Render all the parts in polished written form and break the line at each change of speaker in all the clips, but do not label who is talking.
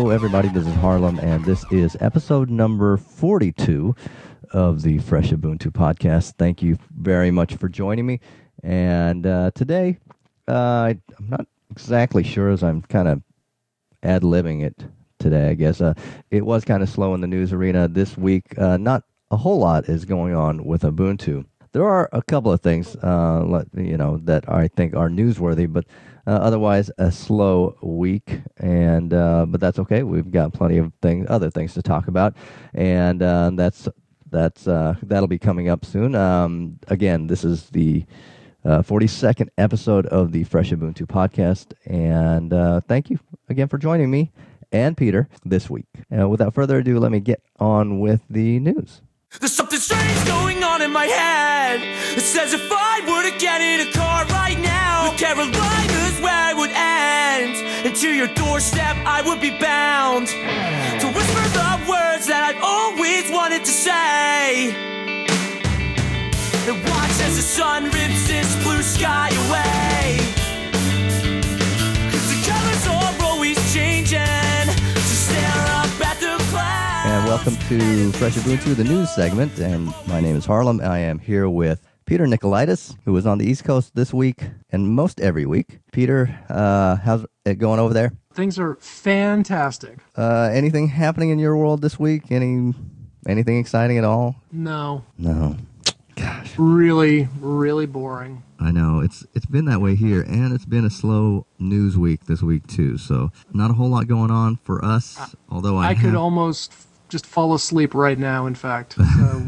Hello, everybody. This is Harlem, and this is episode number 42 of the Fresh Ubuntu podcast. Thank you very much for joining me. And today, I'm not exactly sure, as I'm kind of ad-libbing it today, I guess. It was kind of slow in the news arena this week. Not a whole lot is going on with Ubuntu. There are a couple of things, that I think are newsworthy, but otherwise a slow week. And but that's okay. We've got plenty of other things to talk about, and that'll be coming up soon. Again, this is the 42nd episode of the Fresh Ubuntu podcast, and thank you again for joining me and Peter this week. Without further ado, let me get on with the news.
There's something strange going on in my head. It says if I were to get in a car right now, North Carolina's where I would end, and to your doorstep I would be bound to whisper the words that I've always wanted to say, and watch as the sun rips this blue sky away, 'cause the colors are always changing, so stare up at the clouds.
And welcome to Fresh Ubuntu, the news segment. And my name is Harlem. I am here with Peter Nicolaitis, who is on the East Coast this week and most every week. Peter, how's it going over there?
Things are fantastic.
Anything happening in your world this week? Anything exciting at all?
No.
Gosh.
Really, really boring.
I know. It's been that way here, and it's been a slow news week this week, too. So not a whole lot going on for us, although I
could almost just fall asleep right now, in fact. So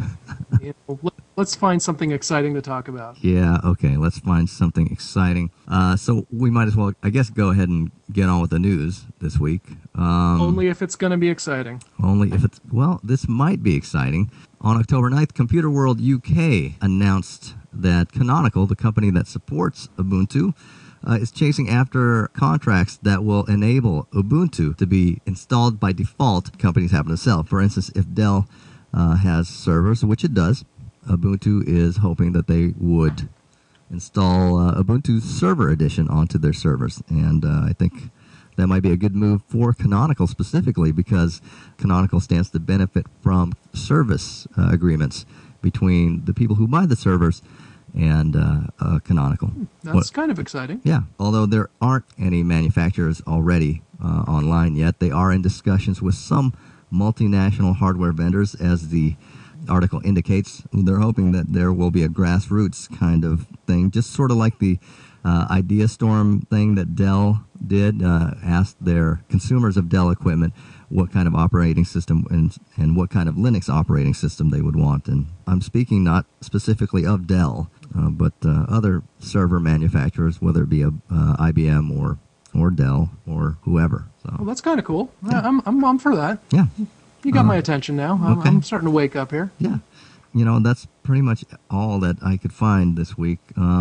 let's find something exciting to talk about.
Yeah, okay. Let's find something exciting. So we might as well, I guess, go ahead and get on with the news this week.
Only if it's going to be exciting.
This might be exciting. On October 9th, Computer World UK announced that Canonical, the company that supports Ubuntu, is chasing after contracts that will enable Ubuntu to be installed by default. Companies happen to sell. For instance, if Dell has servers, which it does, Ubuntu is hoping that they would install Ubuntu Server Edition onto their servers. And I think that might be a good move for Canonical specifically, because Canonical stands to benefit from service agreements between the people who buy the servers and Canonical.
That's kind of exciting.
Yeah, although there aren't any manufacturers already online yet, they are in discussions with some multinational hardware vendors, as the article indicates. They're hoping that there will be a grassroots kind of thing, just sort of like the IdeaStorm thing that Dell did, asked their consumers of Dell equipment what kind of operating system and what kind of Linux operating system they would want. And I'm speaking not specifically of Dell, but other server manufacturers, whether it be IBM or Dell or whoever. So.
Well, that's kind of cool. Yeah. I'm for that.
Yeah.
You got my attention now.
Okay.
I'm starting to wake up here.
Yeah. That's pretty much all that I could find this week.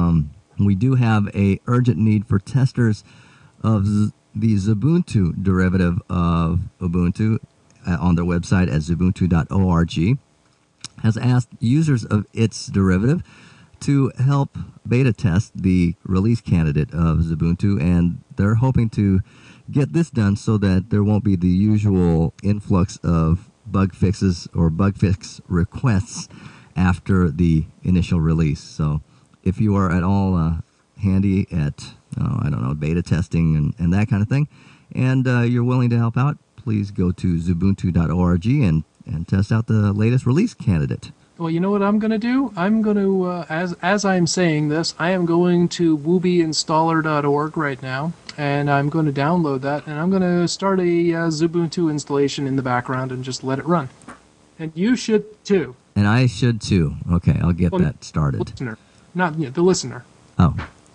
We do have a urgent need for testers of the Xubuntu derivative of Ubuntu on their website at xubuntu.org. Has asked users of its derivative to help beta test the release candidate of Xubuntu, and they're hoping to get this done so that there won't be the usual influx of bug fixes or bug fix requests after the initial release. So if you are at all handy at, beta testing and that kind of thing, and you're willing to help out, please go to xubuntu.org and test out the latest release candidate.
Well, you know what I'm going to do? I'm going to, as I'm saying this, I am going to woobieinstaller.org right now, and I'm going to download that, and I'm going to start a Xubuntu installation in the background and just let it run. And you should, too.
And I should, too. Okay, I'll get that started.
Listener. Not the listener.
Oh.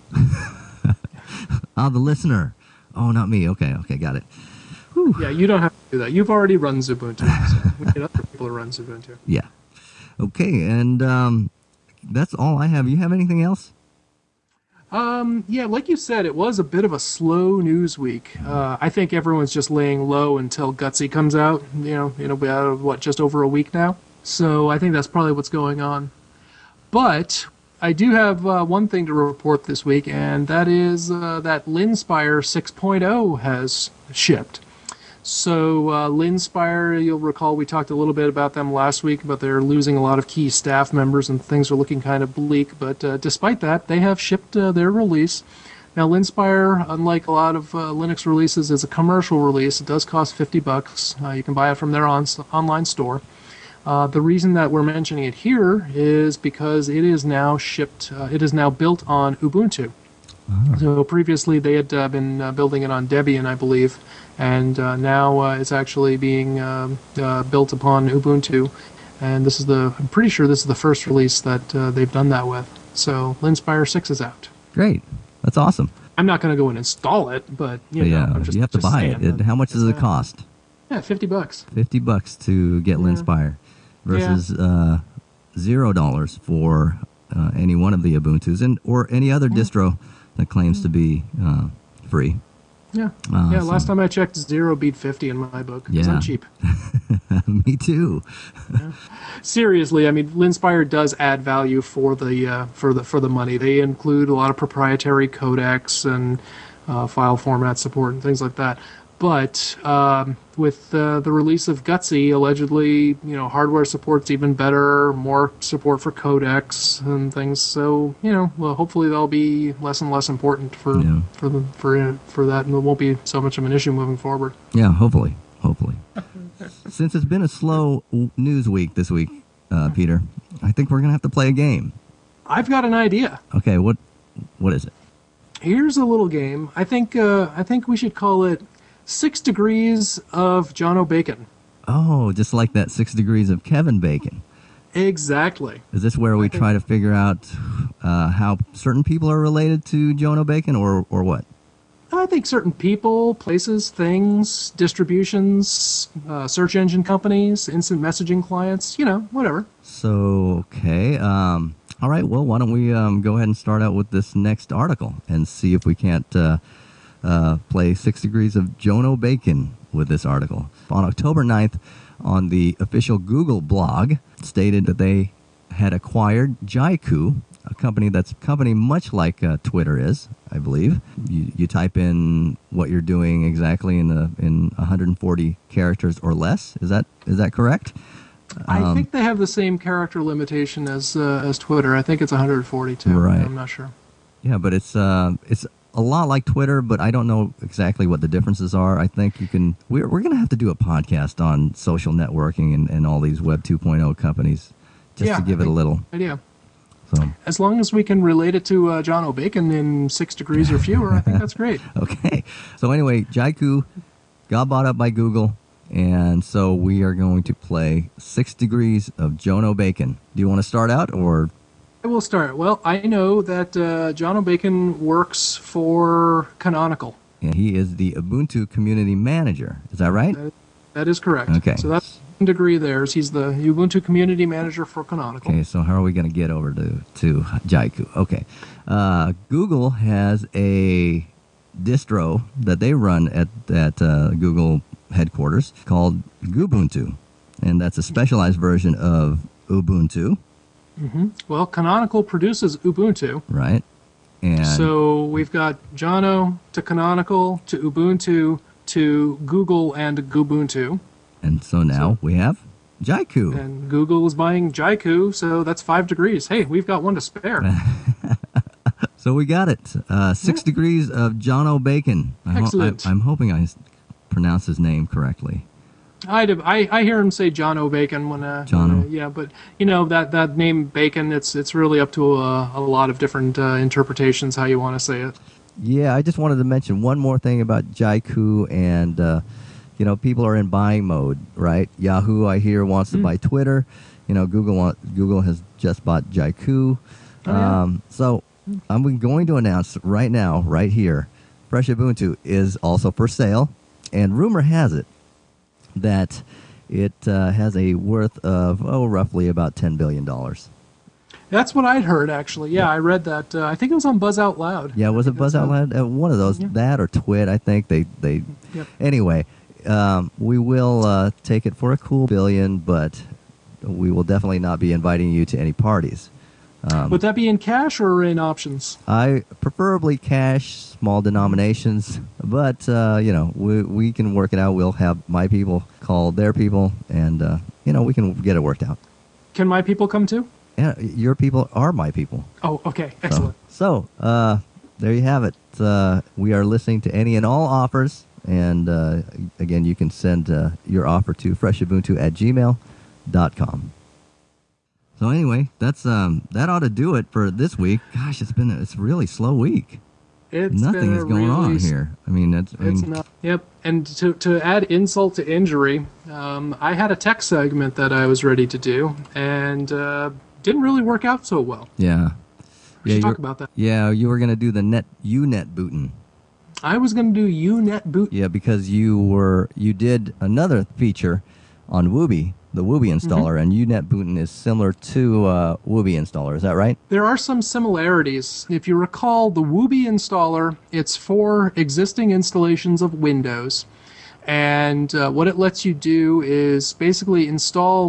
The listener. Oh, not me. Okay, got it. Whew.
Yeah, you don't have to do that. You've already run Xubuntu, so we need other people to run Xubuntu.
Yeah. Okay, and that's all I have. You have anything else?
Yeah, like you said, it was a bit of a slow news week. I think everyone's just laying low until Gutsy comes out. It'll be out of, just over a week now? So I think that's probably what's going on. But I do have one thing to report this week, and that is that Linspire 6.0 has shipped. So Linspire, you'll recall we talked a little bit about them last week, but they're losing a lot of key staff members and things are looking kind of bleak. But despite that, they have shipped their release. Now, Linspire, unlike a lot of Linux releases, is a commercial release. It does cost $50. You can buy it from their online store. The reason that we're mentioning it here is because it is now shipped. It is now built on Ubuntu. So previously they had been building it on Debian, I believe, and now it's actually being built upon Ubuntu. And I'm pretty sure this is the first release that they've done that with. So Linspire 6 is out.
Great. That's awesome.
I'm not going to go and install it, but you know, I'm just,
you have to buy it. How much does it cost?
Yeah, $50.
$50 to get Linspire versus $0 for any one of the Ubuntus or any other distro that claims to be free.
Yeah. Last time I checked, 0 beat 50 in my book. Because I'm cheap.
Me too.
Seriously, I mean, Linspire does add value for the money. They include a lot of proprietary codecs and file format support and things like that. But with the release of Gutsy, allegedly, hardware support's even better, more support for codecs and things. So, hopefully they'll be less and less important for that, and it won't be so much of an issue moving forward.
Yeah, hopefully. Since it's been a slow news week this week, Peter, I think we're gonna have to play a game.
I've got an idea.
Okay, what is it?
Here's a little game. I think we should call it 6 Degrees of John O'Bacon.
Oh, just like that 6 Degrees of Kevin Bacon.
Exactly.
Is this where we try to figure out how certain people are related to Joan O'Bacon, or what?
I think certain people, places, things, distributions, search engine companies, instant messaging clients, whatever.
So, okay. All right, well, why don't we go ahead and start out with this next article and see if we can't play 6 Degrees of Joan O'Bacon with this article. On October 9th, on the official Google blog, stated that they had acquired Jaiku, a company much like Twitter is, I believe. You type in what you're doing exactly in 140 characters or less. Is that correct?
I think they have the same character limitation as Twitter. I think it's 142.
Right.
I'm not sure.
Yeah, but it's a lot like Twitter, but I don't know exactly what the differences are. I think we're going to have to do a podcast on social networking and all these Web 2.0 companies just to give it a little
idea.
So,
as long as we can relate it to John O'Bacon in 6 degrees or fewer, I think that's great.
Okay. So anyway, Jaiku got bought up by Google, and so we are going to play 6 Degrees of Joan O'Bacon. Do you want to start out, or?
I will start. Well, I know that John O'Bacon works for Canonical.
Yeah, he is the Ubuntu Community Manager. Is that right?
That is correct.
Okay.
So that's one degree there. He's the Ubuntu Community Manager for Canonical.
Okay, so how are we going to get over to Jaiku? Okay. Google has a distro that they run at Google headquarters called Gubuntu, and that's a specialized version of Ubuntu.
Mm-hmm. Well, Canonical produces Ubuntu.
Right. And
so we've got Jono to Canonical to Ubuntu to Google and Gubuntu.
And so now we have Jaiku.
And Google is buying Jaiku, so that's 5 degrees. Hey, we've got one to spare.
So we got it. 6 Degrees of John O'Bacon.
Excellent.
I'm hoping I pronounced his name correctly.
I hear him say John O'Bacon when
Jono.
Yeah, but that name Bacon, it's really up to a lot of different interpretations how you want to say it.
Yeah, I just wanted to mention one more thing about Jaiku, and people are in buying mode, right? Yahoo, I hear, wants to buy Twitter. Google has just bought Jaiku. So I'm going to announce right now, right here, Fresh Ubuntu is also for sale, and rumor has it that it has a worth of roughly about $10 billion.
That's what I'd heard, actually. Yeah, I read that. I think it was on Buzz Out Loud.
Yeah, was it Buzz Out Loud? One of those, that or Twit, I think. They.
Yep.
Anyway, we will take it for a cool billion, but we will definitely not be inviting you to any parties.
Would that be in cash or in options?
I preferably cash, small denominations, but we can work it out. We'll have my people call their people, and we can get it worked out.
Can my people come too?
Yeah, your people are my people.
Oh, okay, excellent.
So there you have it. We are listening to any and all offers, and again, you can send your offer to freshabuntu@gmail.com. So anyway, that's that ought to do it for this week. Gosh, it's a really slow week. Nothing is going on here. I mean, it's
not. Yep. And to add insult to injury, I had a tech segment that I was ready to do, and didn't really work out so well.
Yeah.
We should talk about that.
Yeah, you were going to do the UNet booting.
I was going to do UNet booting.
Yeah, because you did another feature on Wooby, the Wooby installer, and UNet booting is similar to Wooby installer. Is that right?
There are some similarities. If you recall, the Wooby installer, it's for existing installations of Windows. And what it lets you do is basically install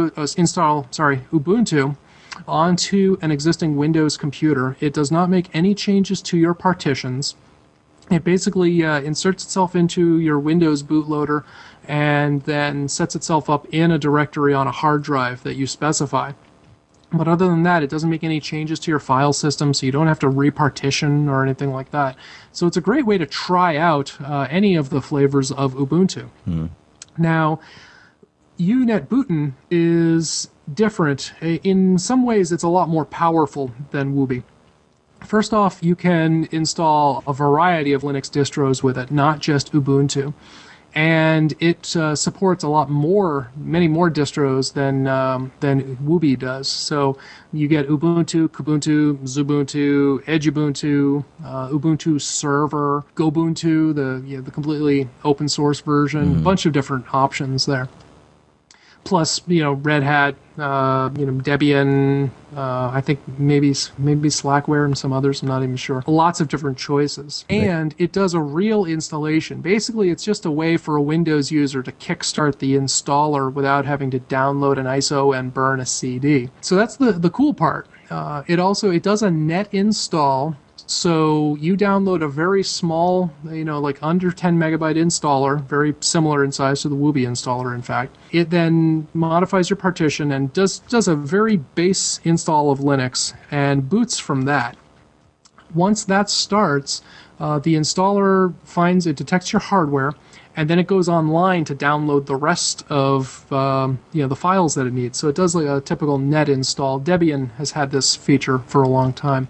Ubuntu onto an existing Windows computer. It does not make any changes to your partitions. It basically inserts itself into your Windows bootloader and then sets itself up in a directory on a hard drive that you specify. But other than that, it doesn't make any changes to your file system, so you don't have to repartition or anything like that. So it's a great way to try out any of the flavors of Ubuntu. Now, UNet booting is different. In some ways, it's a lot more powerful than Wooby. First off, you can install a variety of Linux distros with it, not just Ubuntu. And it supports many more distros than Wooby does. So you get Ubuntu, Kubuntu, Xubuntu, Edubuntu, Ubuntu Server, Gobuntu, the completely open source version, a bunch of different options there. Plus, Red Hat, Debian, I think maybe Slackware and some others, I'm not even sure. Lots of different choices. And it does a real installation. Basically, it's just a way for a Windows user to kickstart the installer without having to download an ISO and burn a CD. So that's the cool part. It does a net install. So you download a very small, like under 10 megabyte installer, very similar in size to the Wooby installer, in fact. It then modifies your partition and does a very base install of Linux and boots from that. Once that starts, the installer detects your hardware, and then it goes online to download the rest of the files that it needs. So it does like a typical net install. Debian has had this feature for a long time.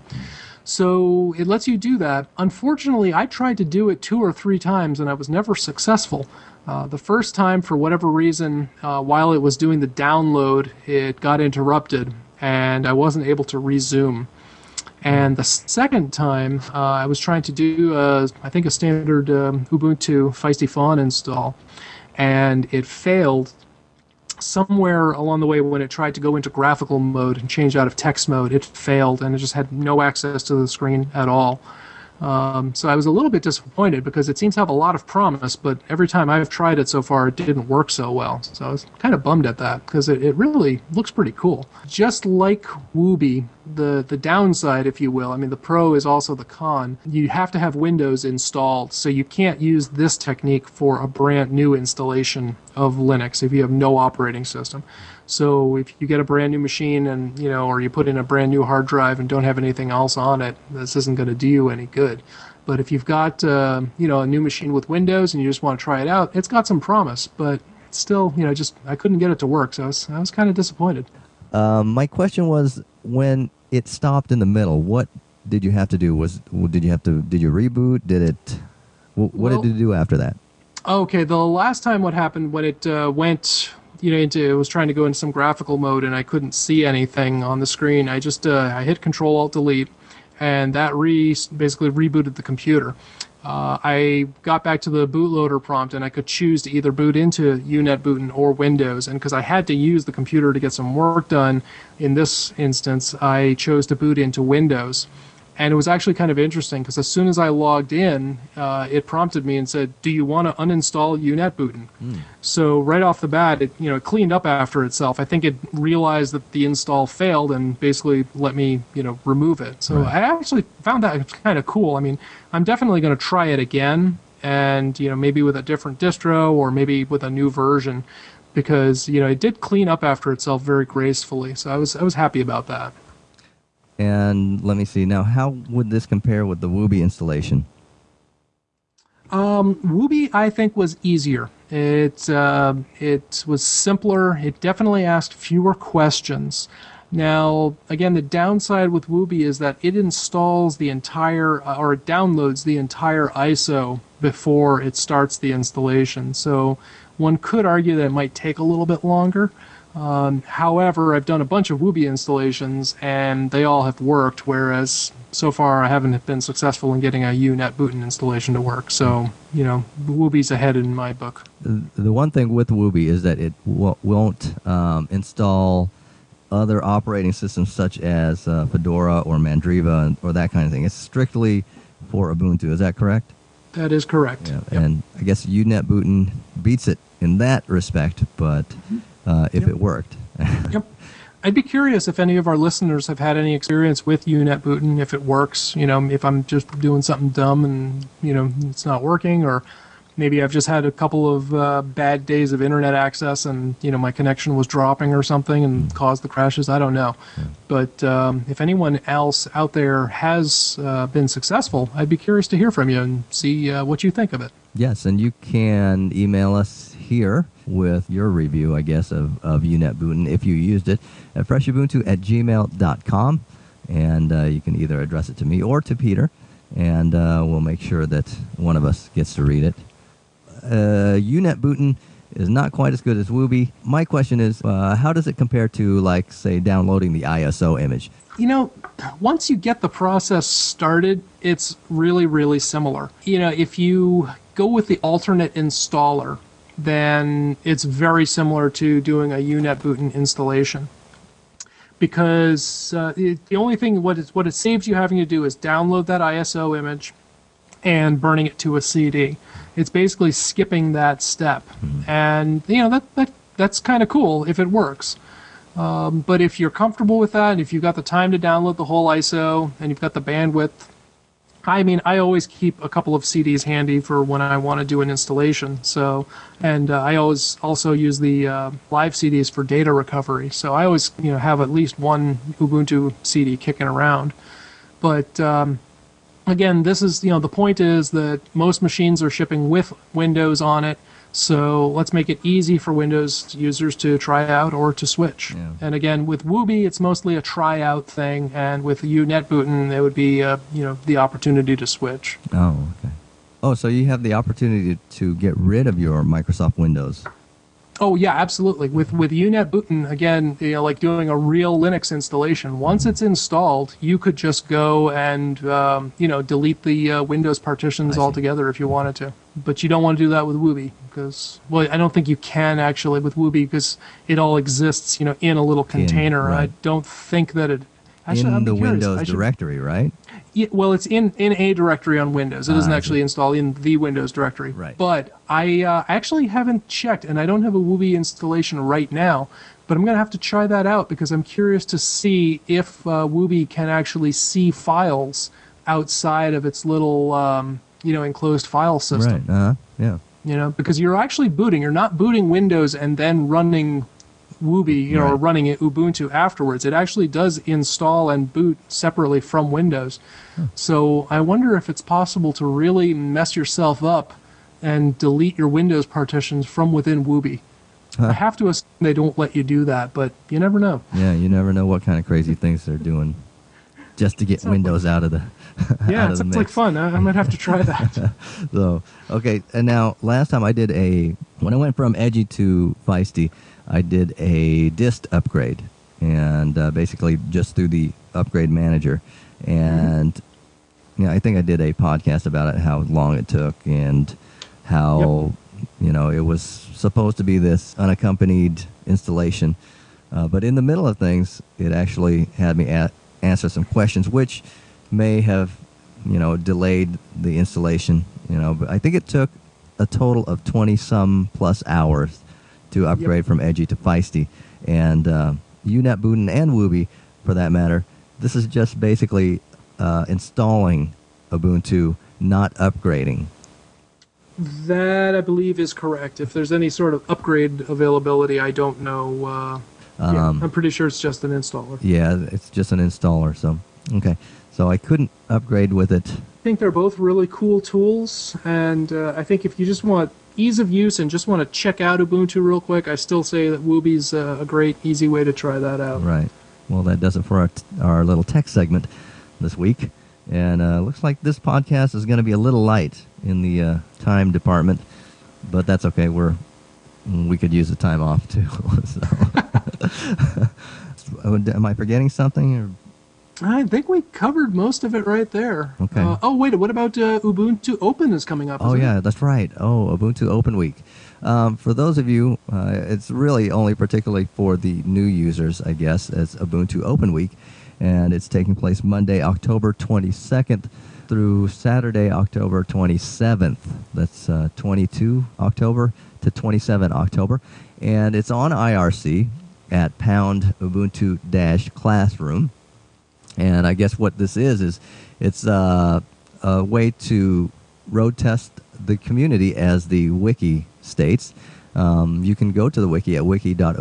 So it lets you do that. Unfortunately, I tried to do it 2 or 3 times and I was never successful. The first time, for whatever reason, while it was doing the download, it got interrupted and I wasn't able to resume. And the second time, I was trying to do, I think, a standard Ubuntu Feisty Fawn install, and it failed somewhere along the way when it tried to go into graphical mode and change out of text mode. It failed, and it just had no access to the screen at all. So I was a little bit disappointed because it seems to have a lot of promise, but every time I've tried it so far, it didn't work so well. So I was kind of bummed at that because it really looks pretty cool. Just like Wooby, the downside, if you will, I mean, the pro is also the con. You have to have Windows installed, so you can't use this technique for a brand new installation of Linux if you have no operating system. So if you get a brand new machine and, or you put in a brand new hard drive and don't have anything else on it, this isn't going to do you any good. But if you've got, a new machine with Windows and you just want to try it out, it's got some promise, but still, I couldn't get it to work. So I was kind of disappointed.
My question was, when it stopped in the middle, what did you have to do? Did you reboot? What did it do after that?
Okay, the last time what happened when it went it was trying to go into some graphical mode and I couldn't see anything on the screen. I just I hit Control-Alt-Delete and that basically rebooted the computer. I got back to the bootloader prompt and I could choose to either boot into UNet booting or Windows, and because I had to use the computer to get some work done in this instance, I chose to boot into Windows. And it was actually kind of interesting because as soon as I logged in, it prompted me and said, "Do you want to uninstall UNetbootin?" So right off the bat, it it cleaned up after itself. I think it realized that the install failed and basically let me remove it. So I actually found that kind of cool. I mean, I'm definitely going to try it again, and maybe with a different distro or maybe with a new version, because it did clean up after itself very gracefully. So I was happy about that.
And let me see. Now, how would this compare with the Wooby installation?
Wooby, I think, was easier. It was simpler. It definitely asked fewer questions. Now, again, the downside with Wooby is that it installs the entire, or it downloads the entire ISO before it starts the installation. So one could argue that it might take a little bit longer. However, I've done a bunch of Wooby installations, and they all have worked, whereas so far I haven't been successful in getting a UNetbootin installation to work. So, Wooby's ahead in my book.
The one thing with Wooby is that it won't install other operating systems such as Fedora or Mandriva or that kind of thing. It's strictly for Ubuntu. Is that correct?
That is correct.
Yeah.
Yep.
And I guess UNetbootin beats it in that respect, but if it worked.
Yep. I'd be curious if any of our listeners have had any experience with UNetbootin, if it works, if I'm just doing something dumb and, it's not working, or maybe I've just had a couple of bad days of internet access and, my connection was dropping or something and caused the crashes. I don't know. Yeah. But if anyone else out there has been successful, I'd be curious to hear from you and see what you think of it.
Yes, and you can email us here with your review, I guess, of UNetbootin if you used it at freshubuntu@gmail.com. And you can either address it to me or to Peter, and we'll make sure that one of us gets to read it. UNetbootin is not quite as good as Wooby. My question is, how does it compare to, like, say, downloading the ISO image?
Once you get the process started, it's really, really similar. If you go with the alternate installer, then it's very similar to doing a UNetbootin installation. Because the only thing, what it saves you having to do is download that ISO image and burning it to a CD. It's basically skipping that step. And, that's kind of cool if it works. But if you're comfortable with that, and if you've got the time to download the whole ISO, and you've got the bandwidth, I always keep a couple of CDs handy for when I want to do an installation. So, and I always also use the live CDs for data recovery. So I always, have at least one Ubuntu CD kicking around. But again, this is, the point is that most machines are shipping with Windows on it. So let's make it easy for Windows users to try out or to switch. Yeah. And again, with Wooby, it's mostly a try-out thing, and with UNetbootin, it would be, the opportunity to switch.
Oh, okay. Oh, so you have the opportunity to get rid of your Microsoft Windows.
Oh, yeah, absolutely. With UNetbootin, again, like doing a real Linux installation, once it's installed, you could just go and, delete the Windows partitions altogether if you wanted to. But you don't want to do that with Wooby because, well, I don't think you can actually with Wooby because it all exists, in a little container. Right. I don't think that it... Actually,
in the Windows directory, right?
Yeah, well, it's in a directory on Windows. It doesn't actually install in the Windows directory.
Right.
But I actually haven't checked, and I don't have a Wooby installation right now, but I'm going to have to try that out because I'm curious to see if Wooby can actually see files outside of its little, enclosed file system.
Right, yeah.
Because you're actually booting. You're not booting Windows and then running Wooby, or running it Ubuntu afterwards. It actually does install and boot separately from Windows. So I wonder if it's possible to really mess yourself up and delete your Windows partitions from within Wooby. I have to assume they don't let you do that, but you never know.
Yeah, you never know what kind of crazy things they're doing just to get Windows out of the
yeah, it sounds like fun. I might have to try that.
So, okay, and now last time when I went from Edgy to Feisty, I did a dist upgrade, and basically just through the upgrade manager. And I think I did a podcast about it, how long it took, and how it was supposed to be this unaccompanied installation. But in the middle of things, it actually had me answer some questions, which may have, delayed the installation, but I think it took a total of 20-some plus hours to upgrade from Edgy to Feisty. And UNetBootin and Wooby, for that matter, this is just basically installing Ubuntu, not upgrading.
That, I believe, is correct. If there's any sort of upgrade availability, I don't know. I'm pretty sure it's just an installer.
Yeah, it's just an installer. So, okay. So I couldn't upgrade with it.
I think they're both really cool tools, and I think if you just want ease of use and just want to check out Ubuntu real quick, I still say that Wooby's a great, easy way to try that out.
Right. Well, that does it for our little tech segment this week. And looks like this podcast is going to be a little light in the time department, but that's okay. We could use the time off too. So. Am I forgetting something? Or?
I think we covered most of it right there.
Okay.
Wait, what about Ubuntu Open is coming up?
Oh, yeah, that's right. Oh, Ubuntu Open Week. For those of you, it's really only particularly for the new users, I guess, as Ubuntu Open Week. And it's taking place Monday, October 22nd through Saturday, October 27th. That's 22 October to 27 October. And it's on IRC at pound Ubuntu-classroom. And I guess what this is it's a way to road test the community as the wiki states. You can go to the wiki at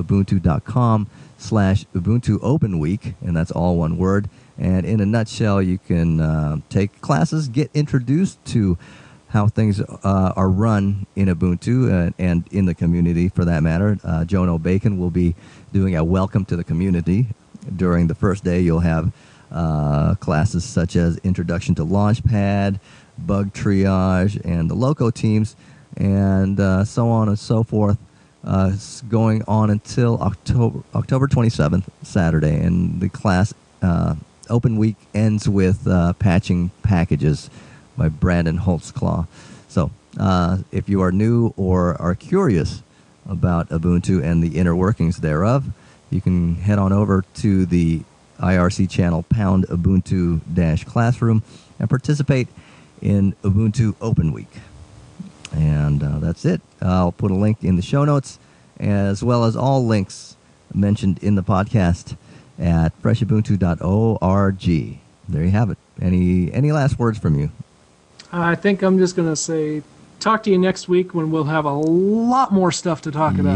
wiki.ubuntu.com/Ubuntu Open Week, and that's all one word. And in a nutshell, you can take classes, get introduced to how things are run in Ubuntu and in the community, for that matter. Joan O'Bacon will be doing a welcome to the community. During the first day, you'll have classes such as Introduction to Launchpad, Bug Triage, and the Loco teams, and so on and so forth. It's going on until October 27th, Saturday, and the class Open Week ends with Patching Packages by Brandon Holtzclaw. So if you are new or are curious about Ubuntu and the inner workings thereof, you can head on over to the IRC channel pound Ubuntu-classroom and participate in Ubuntu Open Week. And that's it. I'll put a link in the show notes, as well as all links mentioned in the podcast at freshabuntu.org. There you have it. Any last words from you?
I think I'm just going to say, talk to you next week when we'll have a lot more stuff to talk about.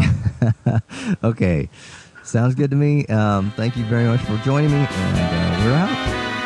Okay. Sounds good to me. Thank you very much for joining me, and we're out.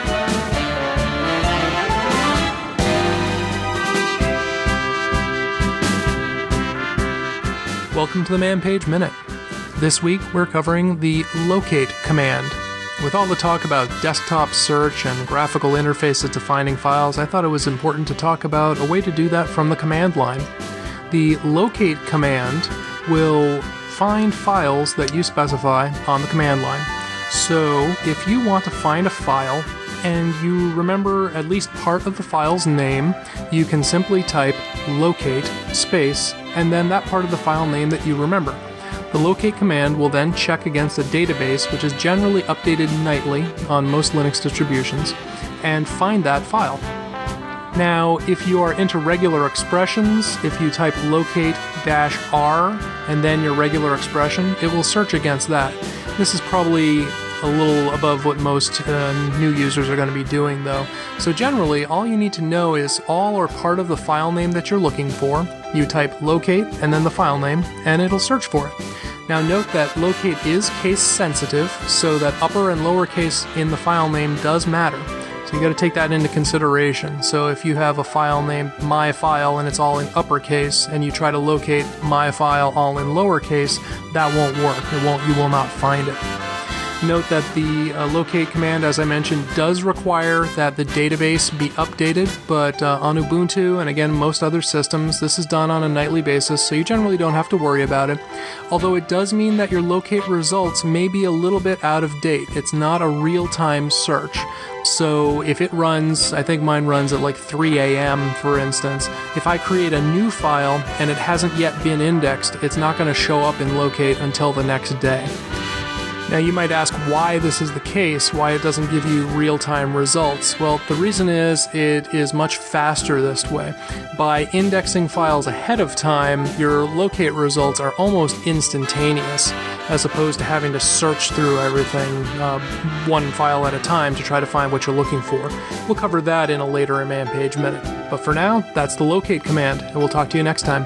Welcome to the Man Page Minute. This week we're covering the locate command. With all the talk about desktop search and graphical interfaces to finding files, I thought it was important to talk about a way to do that from the command line. The locate command will find files that you specify on the command line. So if you want to find a file and you remember at least part of the file's name, you can simply type locate space and then that part of the file name that you remember. The locate command will then check against a database, which is generally updated nightly on most Linux distributions, and find that file. Now, if you are into regular expressions, if you type locate-r and then your regular expression, it will search against that. This is probably a little above what most new users are going to be doing, though. So generally, all you need to know is all or part of the file name that you're looking for. You type locate and then the file name, and it'll search for it. Now note that locate is case sensitive, so that upper and lowercase in the file name does matter. So you got to take that into consideration. So if you have a file named myfile and it's all in uppercase, and you try to locate myfile all in lowercase, that won't work. You will not find it. Note that the locate command, as I mentioned, does require that the database be updated, but on Ubuntu and again most other systems, this is done on a nightly basis, so you generally don't have to worry about it. Although it does mean that your locate results may be a little bit out of date. It's not a real-time search. So if it runs, I think mine runs at like 3 a.m. for instance, if I create a new file and it hasn't yet been indexed, it's not going to show up in locate until the next day. Now you might ask why this is the case, why it doesn't give you real-time results. Well, the reason is it is much faster this way. By indexing files ahead of time, your locate results are almost instantaneous, as opposed to having to search through everything one file at a time to try to find what you're looking for. We'll cover that in a later Man Page Minute. But for now, that's the locate command, and we'll talk to you next time.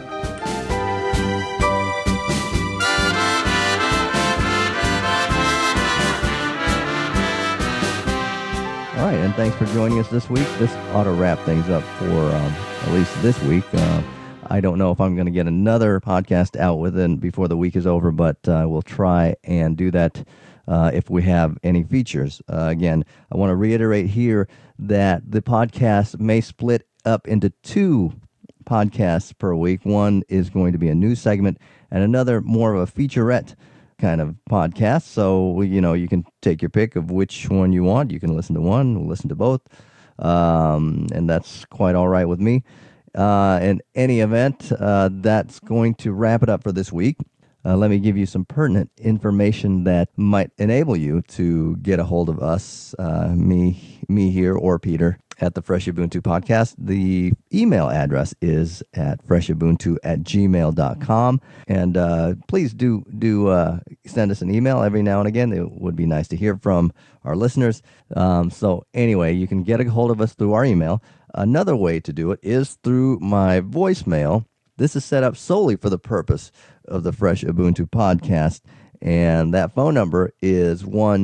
All right, and thanks for joining us this week. This ought to wrap things up for at least this week. I don't know if I'm going to get another podcast out before the week is over, but we'll try and do that if we have any features. Again, I want to reiterate here that the podcast may split up into 2 podcasts per week. One is going to be a news segment, and another more of a featurette kind of podcast. So, you can take your pick of which one you want. You can listen to one, listen to both, and that's quite all right with me. In any event, that's going to wrap it up for this week. Let me give you some pertinent information that might enable you to get a hold of us, me here, or Peter, at the Fresh Ubuntu Podcast. The email address is at freshubuntu@gmail.com. And please do send us an email every now and again. It would be nice to hear from our listeners. So anyway, you can get a hold of us through our email. Another way to do it is through my voicemail. This is set up solely for the purpose of the Fresh Ubuntu Podcast. And that phone number is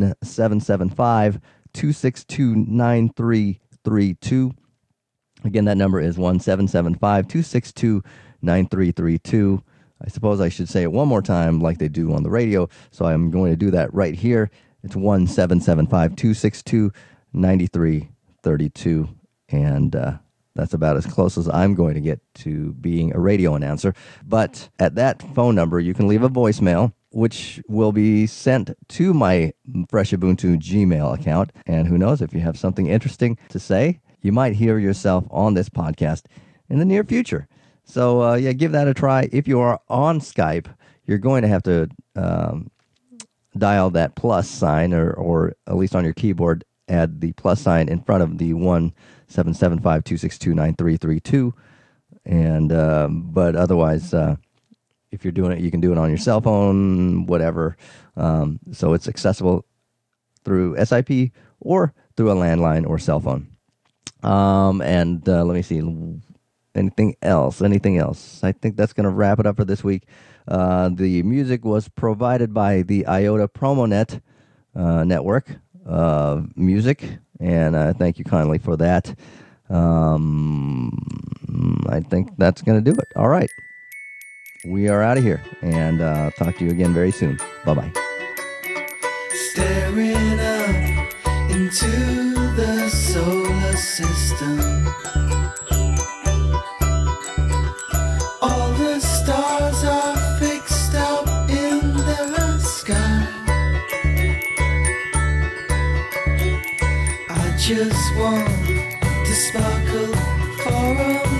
1-775-262-9332. Again, that number is 1-775-262-9332. I suppose I should say it one more time like they do on the radio, so I'm going to do that right here. It's 1-775-262-9332, and that's about as close as I'm going to get to being a radio announcer. But at that phone number, you can leave a voicemail, which will be sent to my Fresh Ubuntu Gmail account. And who knows, if you have something interesting to say, you might hear yourself on this podcast in the near future. So, give that a try. If you are on Skype, you're going to have to dial that plus sign, or at least on your keyboard, add the plus sign in front of the 1-775-262-9332. And but otherwise, if you're doing it, you can do it on your cell phone, whatever. So it's accessible through SIP or through a landline or cell phone. And let me see. Anything else? I think that's going to wrap it up for this week. The music was provided by the IOTA PromoNet network of music, and thank you kindly for that. I think that's going to do it. All right. We are out of here, and talk to you again very soon. Bye-bye.
Staring up into the solar system, all the stars are fixed up in the sky. I just want to sparkle for a